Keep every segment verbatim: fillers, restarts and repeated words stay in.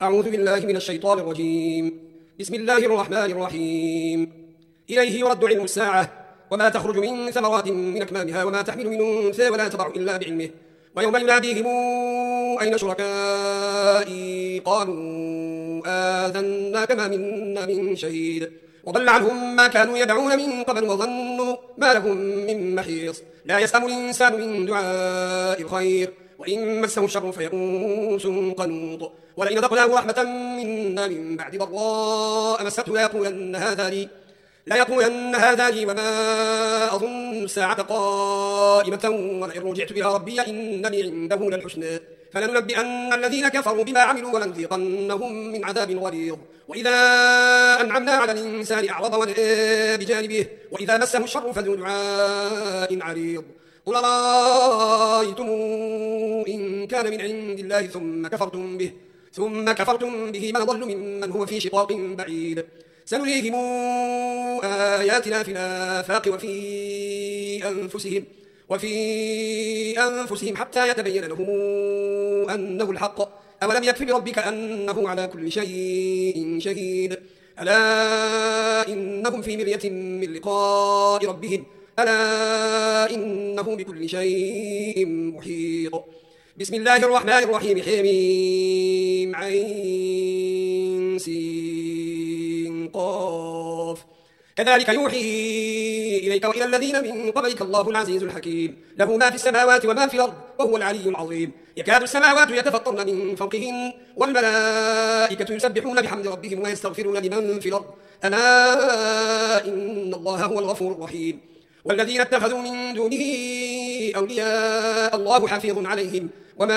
أعوذ بالله من الشيطان الرجيم. بسم الله الرحمن الرحيم. إليه يرد علم الساعة وما تخرج من ثمرات من أكمامها وما تحمل من أنثى ولا تضع إلا بعلمه ويوم يناديهم أين شركائي قالوا آذناك ما منا من شهيد وضل عنهم ما كانوا يدعون من قبل وظنوا ما لهم من محيص. لا يسأم الإنسان من دعاء الخير وإن مسه الشر فيئوس قنوط. ولئن ذقناه رحمة منا من بعد ضراء مسته ليقولن هذا لي لا يقولن هذا لي وما أظن الساعة قائمة ولئن رجعت إلى ربي إن لي عنده للحسنى فلننبئن الذين كفروا بما عملوا ولنذيقنهم من عذاب غليظ. وإذا أنعمنا على الإنسان أعرض ونأى بجانبه وإذا مسه الشر فذو دعاء عريض. قل رأيتم إن كان من عند الله ثم كفرتم به ثم كفرتم به من ضل ممن هو في شقاق بعيد. سنريهم آياتنا في الآفاق وفي أنفسهم وفي أنفسهم حتى يتبين لهم أنه الحق. أولم يكف بربك أنه على كل شيء شهيد. ألا إنهم في مرية من لقاء ربهم ألا إنه بكل شيء محيط. بسم الله الرحمن الرحيم. حميم عين سين قاف. كذلك يوحي إليك وإلى الذين من قبلك الله العزيز الحكيم له ما في السماوات وما في الأرض وهو العلي العظيم. يكاد السماوات يتفطرن من فوقهن والملائكة يسبحون بحمد ربهم ويستغفرون لمن في الأرض ألا إن الله هو الغفور الرحيم. والذين اتخذوا من دونه أولياء الله حفيظ عليهم وما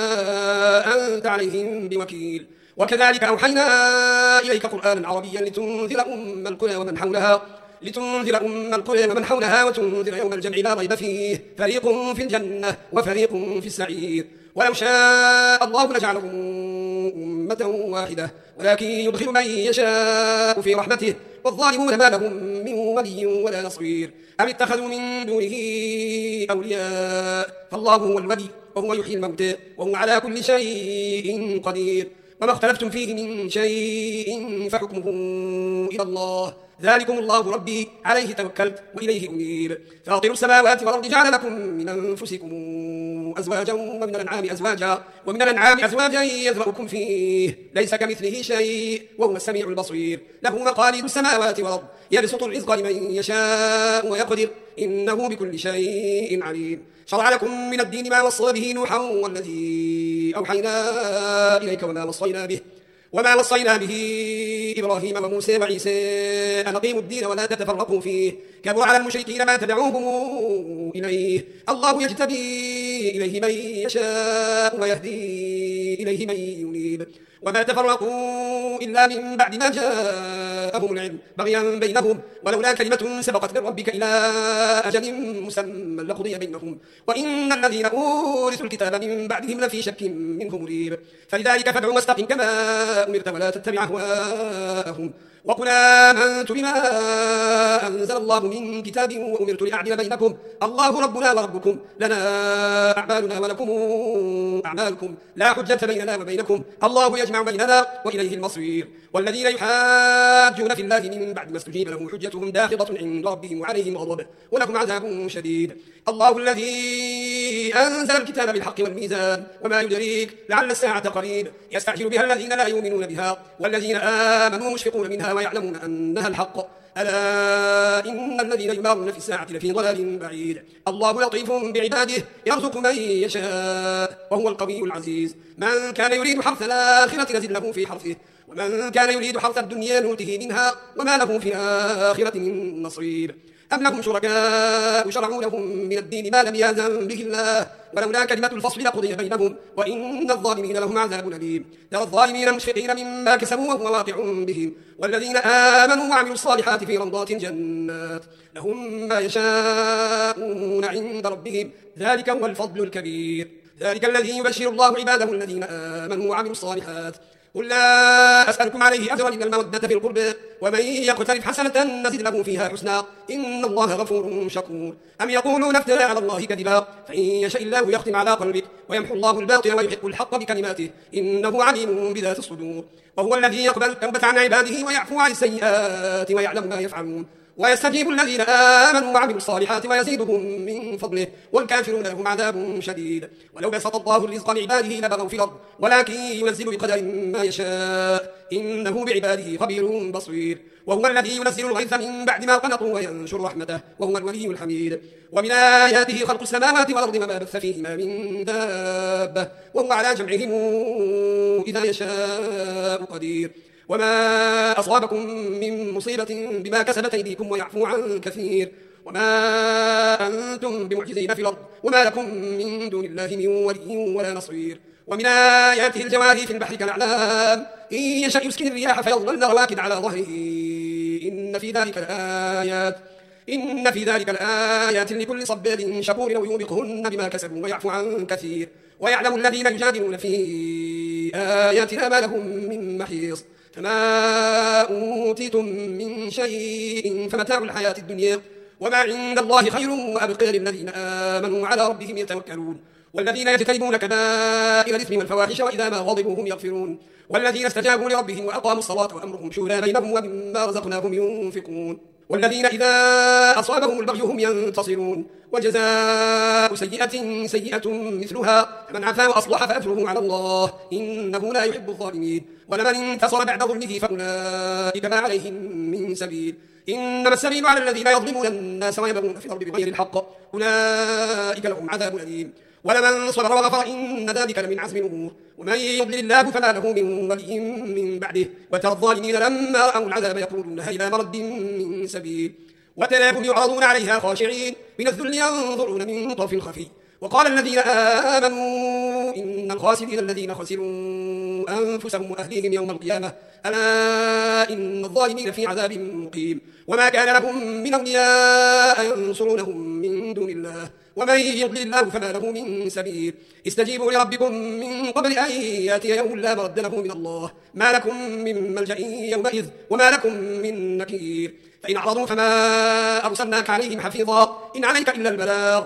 أنت عليهم بوكيل. وكذلك أوحينا إليك قرآنا عربيا لتنذر أم القرى ومن حولها لتنذر أم القرى ومن حولها وتنذر يوم الجمع لا ريب فيه فريق في الجنة وفريق في السعير. ولو شاء الله لجعلهم أمة واحدة ولكن يدخل من يشاء في رحمته والظالمون ما لهم من ولي ولا نصير. أم اتخذوا من دونه أولياء فالله هو الولي وهو يحيي الموتى وهو على كل شيء قدير. وما اختلفتم فيه من شيء فحكمه إلى الله ذلكم الله ربي عليه توكلت وإليه أنيب. فاطر السماوات والأرض جعل لكم من أنفسكم أزواجا ومن الأنعام أزواجا ومن الأنعام أزواجا يذرؤكم فيه ليس كمثله شيء وهو السميع البصير. له مقاليد السماوات والأرض يبسط الرزق لمن يشاء ويقدر إنه بكل شيء عليم. شرع لكم من الدين ما وصى به نوحا والذي أوحينا إليك وما وصينا به وما وصينا به إبراهيم وموسى وعيسى أن أقيموا الدين ولا تتفرقوا فيه كبر على المشركين ما تدعوهم إليه. الله يجتبي إليه من يشاء ويهدي إليه من ينيب. وما تفرقوا إلا من بعد ما جاءهم العلم بغيا بينهم ولولا كلمة سبقت من ربك إلى أجل مسمى لقضي بينهم وإن الذين أورثوا الكتاب من بعدهم لفي شك منه مريب. فلذلك فادع واستقم كما أمرت ولا تتبع أهواءهم وقل آمنت بما أنزل الله من كتاب وأمرت لأعدل بينكم الله ربنا وربكم لنا أعمالنا ولكم أعمالكم لا حجة بيننا وبينكم الله يجمع بيننا وإليه المصير. والذين يحاجون في الله من بعد ما استجيب له حجتهم داخضة عند ربهم وعليهم غضب ولكم عذاب شديد. الله الذي أنزل الكتاب بالحق والميزان وما يدريك لعل الساعة قريب يستعجل بها الذين لا يؤمنون بها والذين آمنوا مشفقون منها ويعلمون أنها الحق ألا إن الذين يمارون في الساعة لفي ضلال بعيد. الله لطيف بعباده يرزق من يشاء وهو القوي العزيز. من كان يريد حرث الآخرة نزد له في حرثه ومن كان يريد حرث الدنيا نؤته منها وما له في الآخرة من نصيب. أم لهم شركاء شرعوا لهم من الدين ما لم يأذن به الله ولولا كلمة الفصل لقضي بينهم وإن الظالمين لهم عذاب أليم. ترى الظالمين مشفقين مما كسبوا وهو واقع بهم والذين آمنوا وعملوا الصالحات في روضات الجنات لهم ما يشاءون عند ربهم ذلك هو الفضل الكبير. ذلك الذي يبشر الله عباده الذين آمنوا وعملوا الصالحات قل لا أسألكم عليه أجرا إلا المودة في القربى ومن يقترف حسنة نزد له فيها حسنا إن الله غفور شكور أم يقولون افترى على الله كذبا فإن يشاء الله يختم على قلبك ويمحو الله الباطل ويحق الحق بكلماته إنه عليم بذات الصدور وهو الذي يقبل التوبة عن عباده ويعفو عن السيئات ويعلم ما يفعلون ويستجيب الذين آمنوا وعملوا الصالحات ويزيدهم من فضله والكافرون لهم عذاب شديد ولو بسط الله الرزق لعباده لبغوا في الأرض ولكن ينزل بقدر ما يشاء إنه بعباده خبير بصير وهو الذي ينزل الغيث من بعد ما قنطوا وينشر رحمته وهو الولي الحميد ومن آياته خلق السماوات والأرض وما بث فيهما من دابة وهو على جمعهم إذا يشاء قدير وما أصابكم من مصيبة بما كسبت أيديكم ويعفو عن كثير وما أنتم بمعجزين في الأرض وما لكم من دون الله من ولي ولا نصير ومن آياته الجواري في البحر كالأعلام إن يشأ يسكن الرياح فيظللن رواكد على ظهره إن في ذلك الآيات إن في ذلك الآيات لكل صبار شكور أو يوبقهن بما كسبوا ويعفو عن كثير ويعلم الذين يجادلون في آياتنا ما لهم من محيص فما أوتيتم من شيء فمتاع الحياة الدنيا وما عند الله خير وأبقى للذين آمنوا على ربهم يتوكلون والذين يجتنبون كبائر الإثم والفواحش وإذا ما غضبوا هم يغفرون والذين استجابوا لربهم وأقاموا الصلاة وأمرهم شورى بينهم ومما رزقناهم ينفقون والذين إذا أصابهم البغي هم ينتصرون وجزاء سيئة سيئة مثلها فمن عفا وأصلح فأجره على الله إنه لا يحب الظالمين ولمن انتصر بعد ظلمه فأولئك ما عليهم من سبيل إنما السبيل على الذين يظلمون الناس ويبغون في الأرض بغير الحق أولئك لهم عذاب أليم ولمن صبر وغفر إن ذلك لمن عزم الأمور ومن يضلل الله فما له من ولي من بعده وترى الظالمين لما رأوا العذاب يقولون هل مرد من سبيل وتراهم يعرضون عليها خاشعين من الذل ينظرون من طرف خفي وقال الذين آمنوا إن الخاسرين الذين خسروا أنفسهم وأهليهم يوم القيامة ألا إن الظالمين في عذاب مقيم وما كان لهم من أولياء ينصرونهم من دون الله ومن يضلل الله فما له من سبيل استجيبوا لربكم من قبل أن يأتي يوم لا مرد له من الله ما لكم من ملجأ يومئذ وما لكم من نكير فإن أعرضوا فما أرسلناك عليهم حفيظا إن عليك إلا البلاغ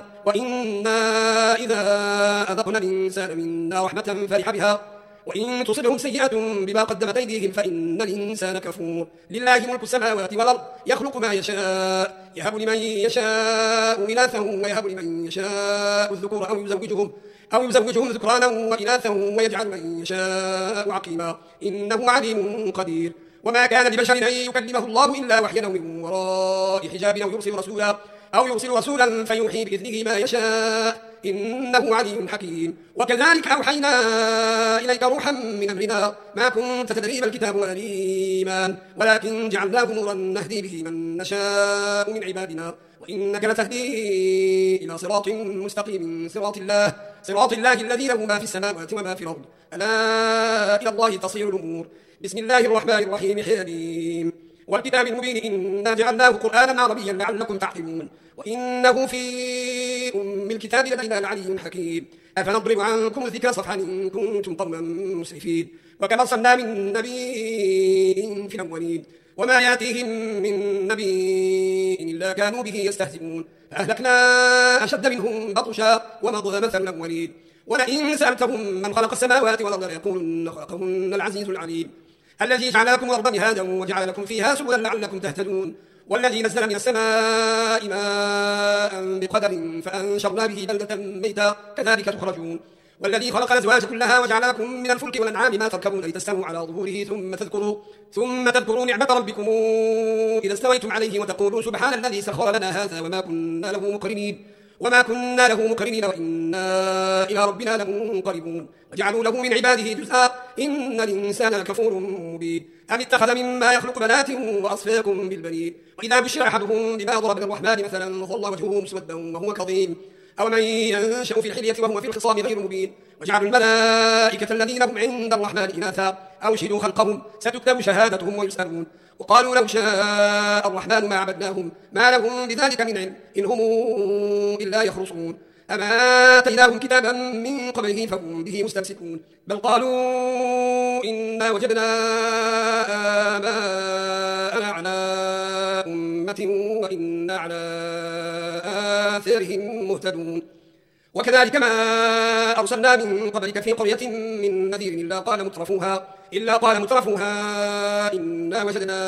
وإنا إذا أذقنا الإنسان منا رحمة فرح بها وإن تصبهم سيئة بما قدمت أيديهم فإن الإنسان كفور لله ملك السماوات والأرض يخلق ما يشاء يهب لمن يشاء إناثا ويهب لمن يشاء الذكور أو يزوجهم أو يزوجهم ذكرانا وإناثا ويجعل من يشاء عقيما إنه عليم قدير وما كان لبشر أن يكلمه الله إلا وحيا أو من وراء حجاب أو يرسل رسولا أو يرسل رسولا فيوحي بإذنه ما يشاء إنه عليم حكيم وكذلك أوحينا إليك روحا من أمرنا ما كنت تدري ما الكتاب ولا الإيمان ولكن جعلناه نورا نهدي به من نشاء من عبادنا وإنك لتهدي إلى صراط مستقيم صراط الله صراط الله الذي له ما في السماوات وما في الأرض ألا إلى الله تصير الأمور بسم الله الرحمن الرحيم حميم والكتاب المبين إنا جعلناه قرآنا عربيا لعلكم تعقلون وإنه في أم الكتاب لدينا لعلي حكيم أفنضرب عنكم الذكر صفحا إن كنتم قوما مسرفين وكما أرسلنا من نبي في الأولين وما يأتيهم من نبي إلا كانوا به يستهزئون فأهلكنا أشد منهم بطشا ومضى مثل الأولين ولئن سألتهم من خلق السماوات والأرض ليقولن خلقهن العزيز العليم الذي جعل لكم الأرض مهادا وجعل لكم فيها سبلا لعلكم تهتدون والذي نزل من السماء ماء بقدر فأنشرنا به بلدة ميتا كذلك تخرجون والذي خلق الأزواج كلها وجعل لكم من الفلك والأنعام ما تركبون لتستووا على ظهوره ثم تذكروا ثم تذكروا نعمة ربكم إذا استويتم عليه وتقولوا سبحان الذي سخر لنا هذا وما كنا له مقرنين وما كنا له مقرنين وإنا إلى ربنا لمنقلبون وجعلوا له من عباده جزءا إن الإنسان لكفور مبين أم اتخذ مما يخلق بنات وأصفاكم بالبنين وإذا بشر أحدهم بما ضرب للرحمن مثلا ظل وجهه مسودا وهو كظيم أو من ينشأ في الحلية وهو في الخصام غير مبين وجعلوا الملائكة الذين هم عند الرحمن إناثا أو شهدوا خلقهم ستكتب شهادتهم ويسألون وقالوا لو شاء الرحمن ما عبدناهم ما لهم بذلك من علم إن هم إلا يخرصون أما آتيناهم كتابا من قبله فهم به مستمسكون بل قالوا إنا وجدنا آباءنا على أمة وإنا على آثارهم مهتدون وكذلك ما أرسلنا من قبلك في قرية من نذير إلا قال مترفوها إلا قال مترفوها إنا وجدنا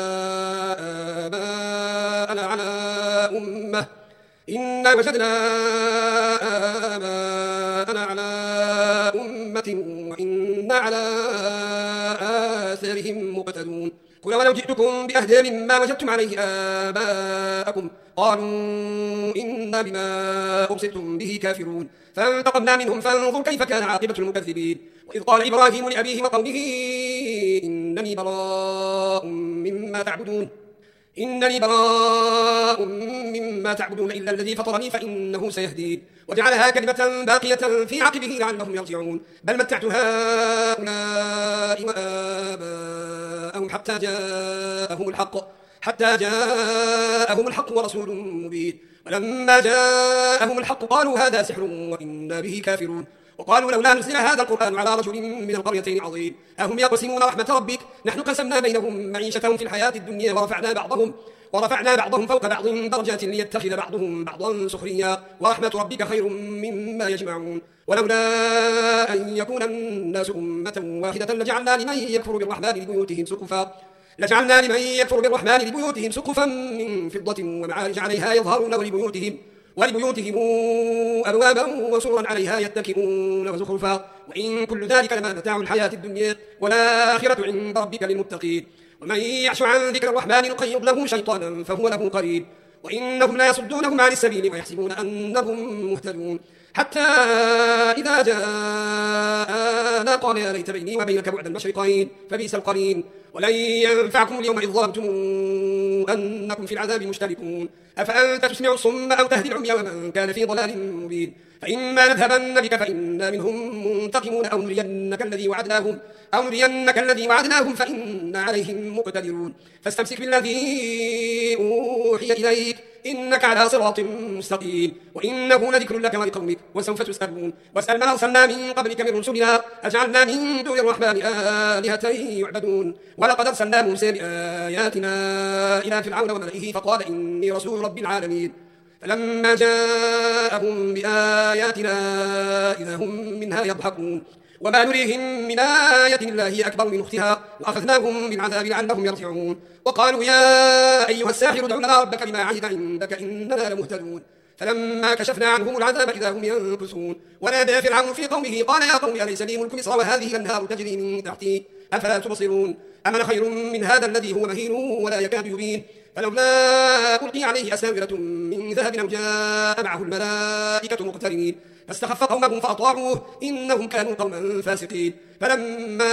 آباءنا على أمة إنا وجدنا آباءنا على أمة وإنا على آثارهم مقتدون قل ولو جئتكم بأهدى مما وجدتم عليه آباءكم قالوا إنا بما أرسلتم به كافرون فانتقمنا منهم فانظر كيف كان عاقبة المكذبين وإذ قال إبراهيم لأبيه وقومه إنني براء مما تعبدون إنني براء مما تعبدون إلا الذي فطرني فإنه سيهدين وجعلها كلمة باقية في عقبه لعلهم يرجعون بل متعت هؤلاء وآباءهم حتى جاءهم الحق حتى جاءهم الحق ورسول مبين ولما جاءهم الحق قالوا هذا سحر وإنا به كافرون وقالوا لولا نزل هذا القرآن على رجل من القريتين عظيم أهم يقسمون رحمة ربك نحن قسمنا بينهم معيشتهم في الحياة الدنيا ورفعنا بعضهم ورفعنا بعضهم فوق بعض درجات ليتخذ بعضهم بعضا سخريا ورحمة ربك خير مما يجمعون ولولا أن يكون الناس أمة واحدة لجعلنا لمن يكفر بالرحمن لبيوتهم سقفا لجعلنا لمن يكفر بالرحمن لبيوتهم سقفا من فضة ومعارج عليها يظهرون ولبيوتهم ولبيوتهم أبوابا وسرا عليها يتكئون وزخرفا وإن كل ذلك لما متاع الحياة الدنيا والآخرة عند ربك للمتقين ومن يعش عن ذكر الرحمن نقيض له شيطانا فهو له قريب وإنهم لا يصدونهم عن السبيل ويحسبون أنهم مهتدون حتى إذا جاءنا قال يا ليت بيني وبينك بعد المشرقين فبئس القرين ولن ينفعكم اليوم إذ ظلمتم أنكم في العذاب مشتركون أفأنت تسمع الصم أو تهدي العمي ومن كان في ضلال مبين فإما نذهبن بك فإنا منهم منتقمون أو نرينك الذي وعدناهم أو نرينك الذي وعدناهم فإنا عليهم مقتدرون فاستمسك بالذي أوحي إليك إنك على صراط مستقيم وإنه لذكر لك ولقومك وسوف تسألون واسأل من أرسلنا من قبلك من رسلنا أجعلنا من دون الرحمن آلهة يعبدون ولقد أرسلنا موسى بآياتنا إلى فرعون وملئه فقال إني رسول رب العالمين فلما جاءهم بآياتنا إذا هم منها يضحكون وما نريهم من آية الله هي أكبر من أختها وأخذناهم بالعذاب لعلهم يرجعون وقالوا يا أيها الساحر ادع لنا ربك بما عهد عندك إننا لمهتدون فلما كشفنا عنهم العذاب إذا هم ينكثون ونادى فرعون في قومه قال يا قوم أليس لي ملك مصر وهذه الأنهار تجري من تحتي أفلا تبصرون أم أنا خير من هذا الذي هو مهين ولا يكاد يبين فلولا ألقي عليه أساورة من ذهب أو جاء معه الملائكة مقترنين فاستخف قومه فأطاعوه إنهم كانوا قوما فاسقين فلما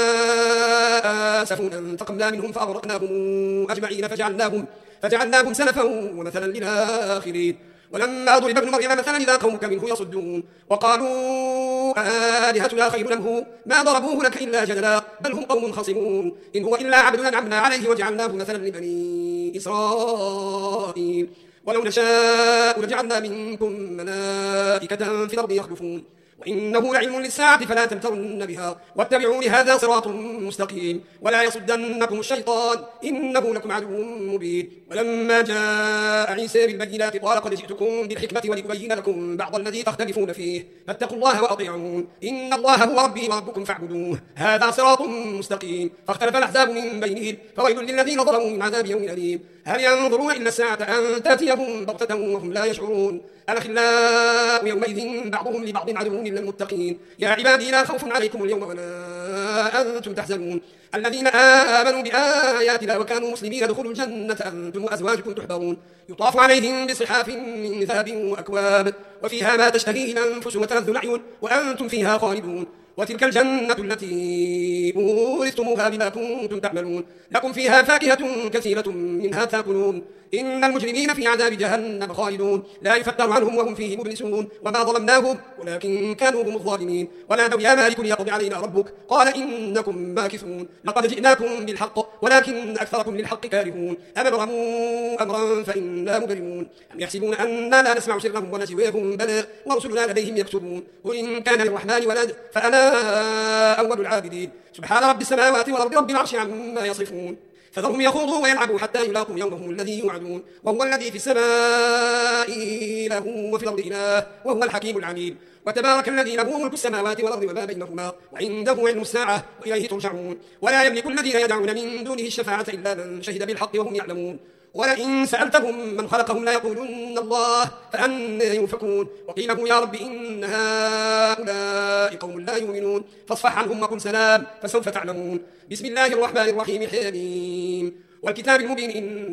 آسفونا انتقمنا منهم فأغرقناهم أجمعين فجعلناهم, فجعلناهم سلفا ومثلا للآخرين ولما ضرب ابن مريم مثلا إذا قومك منه يصدون وقالوا آلهتنا خير أم هو ما ضربوه لك إلا جدلا بل هم قوم خصمون إن هو إلا عبد أنعمنا عليه وجعلناه مثلا لبني إسرائيل ولو نشاء لجعلنا منكم ملائكة في الأرض يخلفون وإنه لعلم للساعة فلا تمترن بها واتبعوا لهذا صراط مستقيم ولا يصدنكم الشيطان إنه لكم عدو مبين ولما جاء عيسى بالبينات قال قد جئتكم بالحكمة ولأبين لكم بعض الذي تختلفون فيه فاتقوا الله وأطيعون إن الله هو ربي وربكم فاعبدوه هذا صراط مستقيم فاختلف الأحزاب من بينهم فويل للذين ظلموا من عذاب يوم أليم هل ينظرون إلا الساعة أن تأتيهم بغتة وهم لا يشعرون الأخلاء يومئذ بعضهم لبعض عدو إلا المتقين يا عبادي لا خوف عليكم اليوم ولا أنتم تحزنون الذين آمنوا بآياتنا وكانوا مسلمين ادخلوا الجنة أنتم وأزواجكم تحبرون يطاف عليهم بصحاف من ذهب وأكواب وفيها ما تشتهيه الأنفس وتلذ الأعين وأنتم فيها خالدون وتلك الجنة التي أورثتموها بما كنتم تعملون لكم فيها فاكهة كثيرة منها تأكلون إن المجرمين في عذاب جهنم خالدون لا يفتر عنهم وهم فيه مبلسون وما ظلمناهم ولكن كانوا هم الظالمين ونادوا يا مالك ليقضي علينا ربك قال إنكم ماكثون لقد جئناكم بالحق ولكن أكثركم للحق كارهون أم ابرموا أمرا فإنا مبرمون أم يحسبون أننا لا نسمع سرهم ونجواهم بلى ورسلنا لديهم يكتبون قل إن كان للرحمن ولد فأنا أول العابدين سبحان رب السماوات والأرض رب العرش عما يصفون فذرهم يخوضوا ويلعبوا حتى يلاقوا يومهم الذي يوعدون وهو الذي في السماء إله وفي الأرض إله وهو الحكيم العليم وتبارك الذي له ملك السماوات والأرض وما بينهما وعنده علم الساعة وإليه ترجعون ولا يملك الذين يدعون من دونه الشفاعة إلا من شهد بالحق وهم يعلمون ولئن سألتهم من خلقهم ليقولن الله فأنى يؤفكون وقيل له يا رب إن هؤلاء قوم لا يؤمنون فاصفح عنهم وقل سلام فسوف تعلمون بسم الله الرحمن الرحيم حميم والكتاب المبين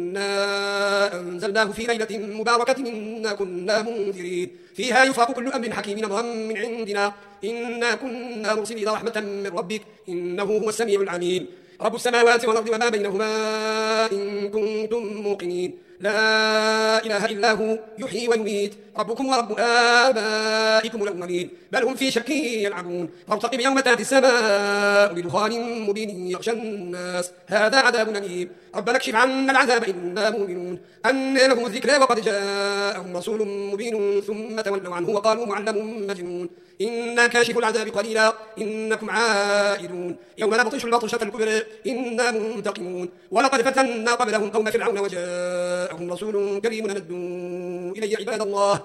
إنا أنزلناه في ليلة مباركة إنا كنا منذرين فيها يفرق كل أمر حكيم أمرا من عندنا إنا كنا مرسلين رحمة من ربك إنه هو السميع العليم رب السماوات والأرض وما بينهما إن كنتم موقنين لا إله إلا هو يحيي ويميت ربكم ورب آبائكم الأولين بل هم في شك يلعبون فارتقب يوم تأتي السماء بدخان مبين يغشى الناس هذا عذاب أليم ربنا اكشف عنا العذاب إنا مؤمنون أن لهم الذكرى وقد جاءهم رسول مبين ثم تولوا عنه وقالوا معلم مجنون إنا كاشف العذاب قليلا إنكم عائدون يوم نبطش البطشة الكبرى إنا منتقمون ولقد فتنا قبلهم قوم فرعون وجاءهم رسول كريم أندوا إلي عباد الله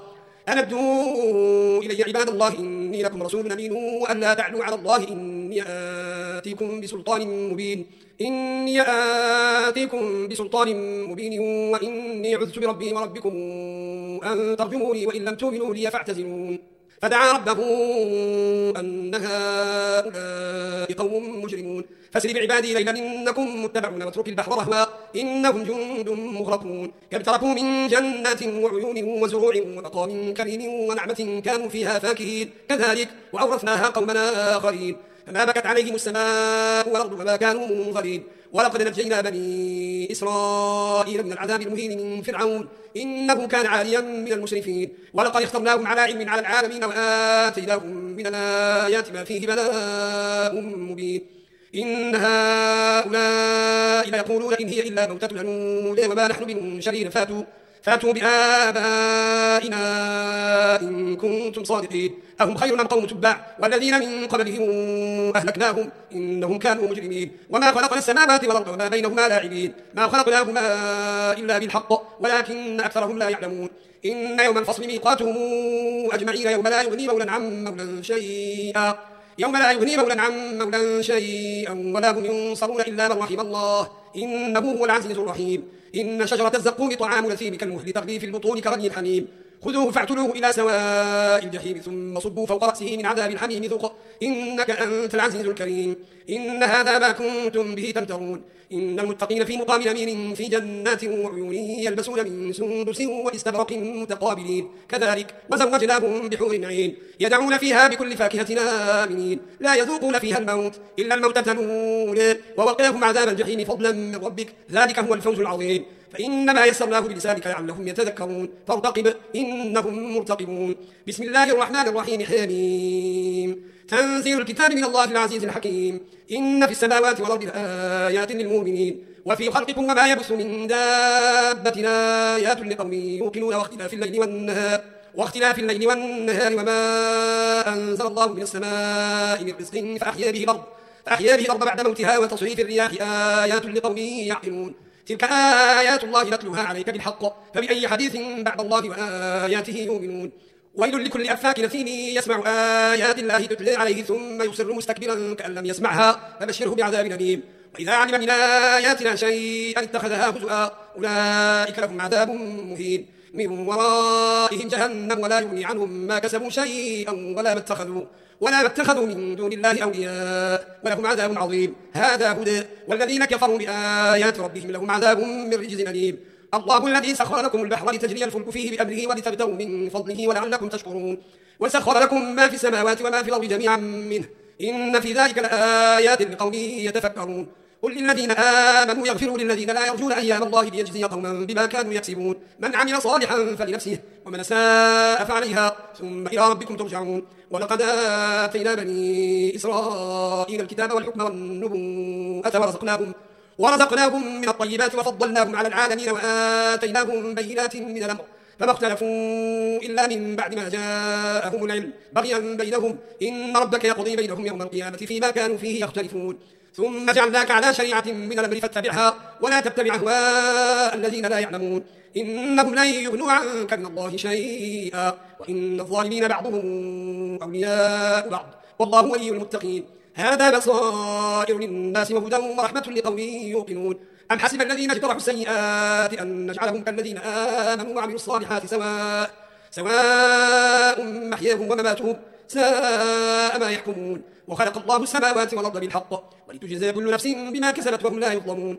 أندوا إلي عباد الله إني لكم رسول أمين وأن لا تعلوا على الله إني آتيكم بسلطان مبين إني آتيكم بسلطان مبين وإني عذت بربي وربكم أن ترجموني وإن لم تؤمنوا لي فاعتزلون فدعا ربه أن هؤلاء قوم مجرمون فاسر بعبادي ليلا إنكم متبعون واترك البحر رهوا إنهم جند مغرقون كم تركوا من جنات وعيون وزروع ومقام كريم ونعمة كانوا فيها فاكهين كذلك وأورثناها قومنا آخرين فما بكت عليهم السماء والأرض وما كانوا منظرين ولقد نجينا بني إسرائيل من العذاب المهين من فرعون إنه كان عاليا من المسرفين ولقد اخترناهم على علم على العالمين وآتيناهم من الآيات ما فيه بلاء مبين إن هؤلاء ليقولون إن هي إلا موتتنا الأولى وما نحن بمنشرين فاتوا فاتوا بآبائنا إن كنتم صادقين أهم خير من قوم تبع والذين من قبلهم أهلكناهم إنهم كانوا مجرمين وما خلقنا السماوات والأرض وما بينهما لاعبين ما خلقناهما إلا بالحق ولكن أكثرهم لا يعلمون إن يوم الفصل ميقاتهم أجمعين يوم لا يغني مولا عن مولا شيئا يوم لا يغني مولا عن مولا شيئا ولا هم ينصرون إلا من رحم الله إنه هو العزيز الرحيم إن شجرة الزقوم طعام نثيم كالمهل تغلي في البطون كغلي الحميم خذوه فاعتلوه إلى سواء الجحيم ثم صبوا فوق رأسه من عذاب الحميم ذق إنك أنت العزيز الكريم إن هذا ما كنتم به تمترون إن المتقين في مقام أمين في جنات وعيون يلبسون من سندس واستبرق متقابلين كذلك وزوجناهم بحور عين يدعون فيها بكل فاكهة آمنين لا يذوقون فيها الموت إلا الموتة الأولى ووقاهم عذاب الجحيم فضلا من ربك ذلك هو الفوز العظيم فإنما يسرناه بلسانك لعلهم يتذكرون فارتقب إنهم مرتقبون بسم الله الرحمن الرحيم حميم تنزيل الكتاب من الله العزيز الحكيم إن في السماوات والأرض آيات للمؤمنين وفي خلقكم وما يبث من دابة آيات لقوم يوقنون واختلاف الليل والنهار واختلاف الليل والنهار وما أنزل الله من السماء من رزق فأحيا به الأرض فأحيا به الأرض بعد موتها وتصريف الرياح آيات لقوم يعقلون تلك آيات الله نتلوها عليك بالحق فبأي حديث بعد الله وآياته يؤمنون ويل لكل أفاك نثيم يسمع آيات الله تتلى عليه ثم يصر مستكبرا كأن لم يسمعها فبشره بعذاب أليم وإذا علم من آياتنا شيئا اتخذها هزؤا أولئك لهم عذاب مهين من ورائهم جهنم ولا يغني عنهم ما كسبوا شيئا ولا ما اتخذوا ولا ما اتخذوا من دون الله أولياء ولهم عذاب عظيم هذا هدى والذين كفروا بآيات ربهم لهم عذاب من رجز أليم الله الذي سخر لكم البحر لتجري الفلك فيه بأمره ولتبتغوا من فضله ولعلكم تشكرون وسخر لكم ما في السماوات وما في الأرض جميعا منه إن في ذلك لآيات لقوم يتفكرون قل للذين آمنوا يغفروا للذين لا يرجون أيام الله ليجزي قوما بما كانوا يكسبون من عمل صالحا فلنفسه ومن أساء فعليها ثم إلى ربكم ترجعون ولقد آتينا بني إسرائيل الكتاب والحكم والنبوءة ورزقناهم ورزقناهم من الطيبات وفضلناهم على العالمين وآتيناهم بينات من الأمر فما اختلفوا إلا من بعد ما جاءهم العلم بغيا بينهم إن ربك يقضي بينهم يوم القيامة فيما كانوا فيه يختلفون ثم جعلناك على شريعة من الأمر فاتبعها ولا تتبع أهواء الذين لا يعلمون إنهم لن يغنوا عنك من الله شيئا وإن الظالمين بعضهم أولياء بعض والله ولي المتقين هذا بصائر للناس وهدى ورحمة لقوم يوقنون أم حسب الذين اجترحوا السيئات أن نجعلهم كالذين آمنوا وعملوا الصالحات سواء سواء محياهم ومماتهم ساء ما يحكمون وخلق الله السماوات والأرض بالحق ولتجزى كل نفس بما كسبت وهم لا يظلمون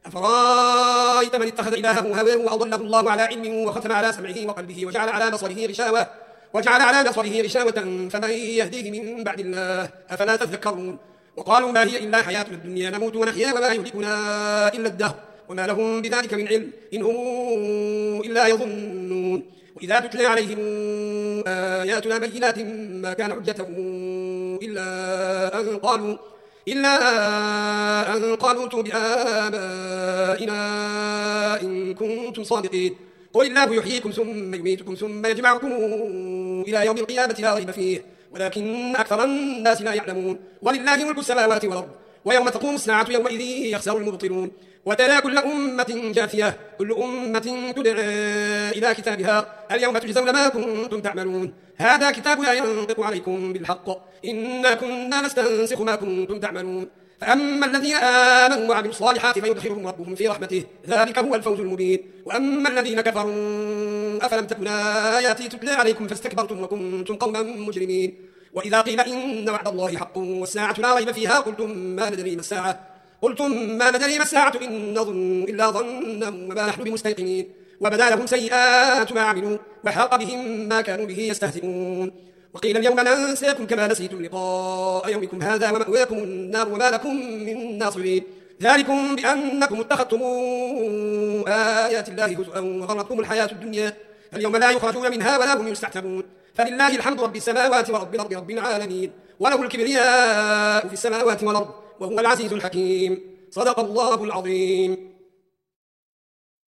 أفرأيت من اتخذ إلهه هواه وأضله الله على علم وختم على سمعه وقلبه وجعل على بصره غشاوة وجعل على بصره غشاوة فمن يهديه من بعد الله أفلا تذكرون وقالوا ما هي إلا حياتنا الدنيا نموت ونحيا وما يهلكنا إلا الدهر وما لهم بذلك من علم إن هم إلا يظنون وإذا تتلى عليهم آياتنا بينات ما كان حجتهم إلا أن قالوا إلا أن قالوا ائتوا بآبائنا إن كنتم صادقين قل الله يحييكم ثم يميتكم ثم يجمعكم إلى يوم القيامة لا ريب فيه ولكن أكثر الناس لا يعلمون ولله ملك السماوات والأرض ويوم تقوم الساعة يومئذ يخسر المبطلون وترى كل أمة جاثية كل أمة تدعى إلى كتابها اليوم تجزون ما كنتم تعملون هذا كتابنا ينطق عليكم بالحق إنا كنا نستنسخ ما كنتم تعملون فأما الذين آمنوا وعملوا الصالحات فيدخلهم ربهم في رحمته ذلك هو الفوز المبين وأما الذين كفروا أفلم تكن آياتي تتلى عليكم فاستكبرتم وكنتم قوما مجرمين وإذا قيل إن وعد الله حق والساعة لا ريب فيها قلتم ما ندري ما الساعة قلتم ما ندري ما الساعة إن نظن إلا ظنا وما نحن بمستيقنين وبدا لهم سيئات ما عملوا وحاق بهم ما كانوا به يستهزئون وقيل اليوم ننساكم كما نسيتم لقاء يومكم هذا ومأواكم النار وما لكم من ناصرين ذلكم بأنكم اتخذتم آيات الله هزءا وغرتكم الحياة الدنيا اليوم لا يخرجون منها ولا هم يستعتبون فلله الحمد رب السماوات ورب الأرض رب العالمين وله الكبرياء في السماوات والأرض وهو العزيز الحكيم صدق الله العظيم.